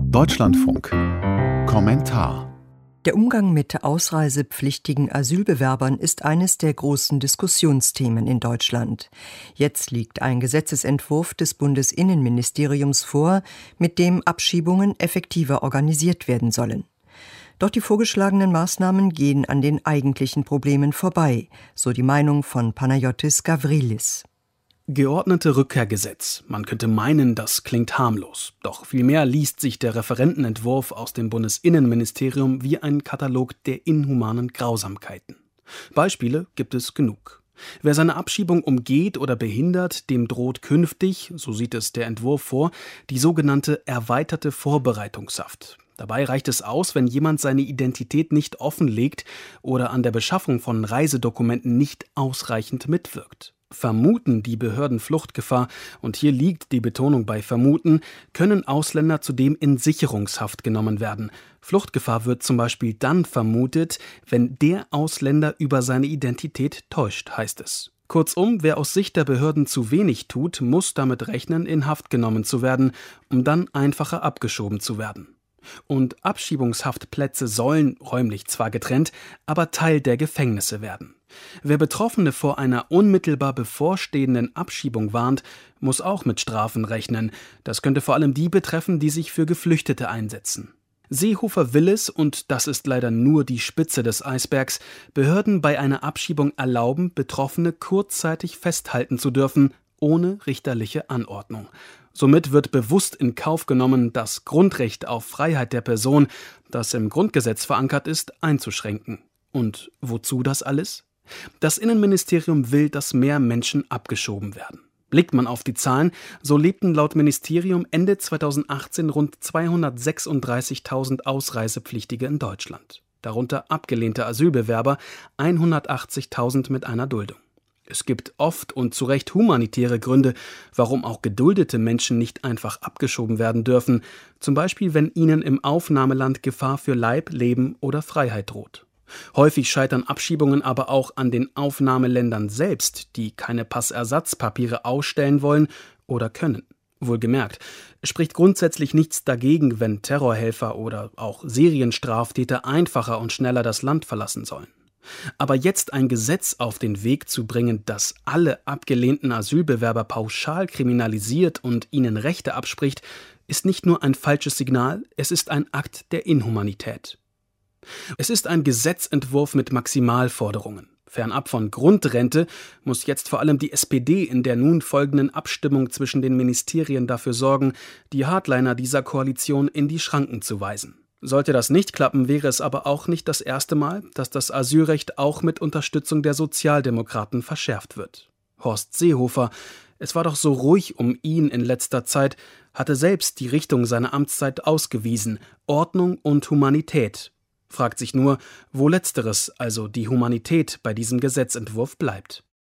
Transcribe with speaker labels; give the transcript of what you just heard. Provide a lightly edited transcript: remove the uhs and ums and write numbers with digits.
Speaker 1: Deutschlandfunk. Kommentar.
Speaker 2: Der Umgang mit ausreisepflichtigen Asylbewerbern ist eines der großen Diskussionsthemen in Deutschland. Jetzt liegt ein Gesetzesentwurf des Bundesinnenministeriums vor, mit dem Abschiebungen effektiver organisiert werden sollen. Doch die vorgeschlagenen Maßnahmen gehen an den eigentlichen Problemen vorbei, so die Meinung von Panagiotis Gavrilis.
Speaker 3: Geordnete Rückkehrgesetz. Man könnte meinen, das klingt harmlos. Doch vielmehr liest sich der Referentenentwurf aus dem Bundesinnenministerium wie ein Katalog der inhumanen Grausamkeiten. Beispiele gibt es genug. Wer seine Abschiebung umgeht oder behindert, dem droht künftig, so sieht es der Entwurf vor, die sogenannte erweiterte Vorbereitungshaft. Dabei reicht es aus, wenn jemand seine Identität nicht offenlegt oder an der Beschaffung von Reisedokumenten nicht ausreichend mitwirkt. Vermuten die Behörden Fluchtgefahr, und hier liegt die Betonung bei vermuten, können Ausländer zudem in Sicherungshaft genommen werden. Fluchtgefahr wird zum Beispiel dann vermutet, wenn der Ausländer über seine Identität täuscht, heißt es. Kurzum, wer aus Sicht der Behörden zu wenig tut, muss damit rechnen, in Haft genommen zu werden, um dann einfacher abgeschoben zu werden. Und Abschiebungshaftplätze sollen, räumlich zwar getrennt, aber Teil der Gefängnisse werden. Wer Betroffene vor einer unmittelbar bevorstehenden Abschiebung warnt, muss auch mit Strafen rechnen. Das könnte vor allem die betreffen, die sich für Geflüchtete einsetzen. Seehofer will es, und das ist leider nur die Spitze des Eisbergs, Behörden bei einer Abschiebung erlauben, Betroffene kurzzeitig festhalten zu dürfen, ohne richterliche Anordnung. Somit wird bewusst in Kauf genommen, das Grundrecht auf Freiheit der Person, das im Grundgesetz verankert ist, einzuschränken. Und wozu das alles? Das Innenministerium will, dass mehr Menschen abgeschoben werden. Blickt man auf die Zahlen, so lebten laut Ministerium Ende 2018 rund 236.000 Ausreisepflichtige in Deutschland. Darunter abgelehnte Asylbewerber 180.000 mit einer Duldung. Es gibt oft und zu Recht humanitäre Gründe, warum auch geduldete Menschen nicht einfach abgeschoben werden dürfen, zum Beispiel wenn ihnen im Aufnahmeland Gefahr für Leib, Leben oder Freiheit droht. Häufig scheitern Abschiebungen aber auch an den Aufnahmeländern selbst, die keine Passersatzpapiere ausstellen wollen oder können. Wohlgemerkt, es spricht grundsätzlich nichts dagegen, wenn Terrorhelfer oder auch Serienstraftäter einfacher und schneller das Land verlassen sollen. Aber jetzt ein Gesetz auf den Weg zu bringen, das alle abgelehnten Asylbewerber pauschal kriminalisiert und ihnen Rechte abspricht, ist nicht nur ein falsches Signal, es ist ein Akt der Inhumanität. Es ist ein Gesetzentwurf mit Maximalforderungen. Fernab von Grundrente muss jetzt vor allem die SPD in der nun folgenden Abstimmung zwischen den Ministerien dafür sorgen, die Hardliner dieser Koalition in die Schranken zu weisen. Sollte das nicht klappen, wäre es aber auch nicht das erste Mal, dass das Asylrecht auch mit Unterstützung der Sozialdemokraten verschärft wird. Horst Seehofer, es war doch so ruhig um ihn in letzter Zeit, hatte selbst die Richtung seiner Amtszeit ausgewiesen: Ordnung und Humanität. Fragt sich nur, wo Letzteres, also die Humanität, bei diesem Gesetzentwurf bleibt.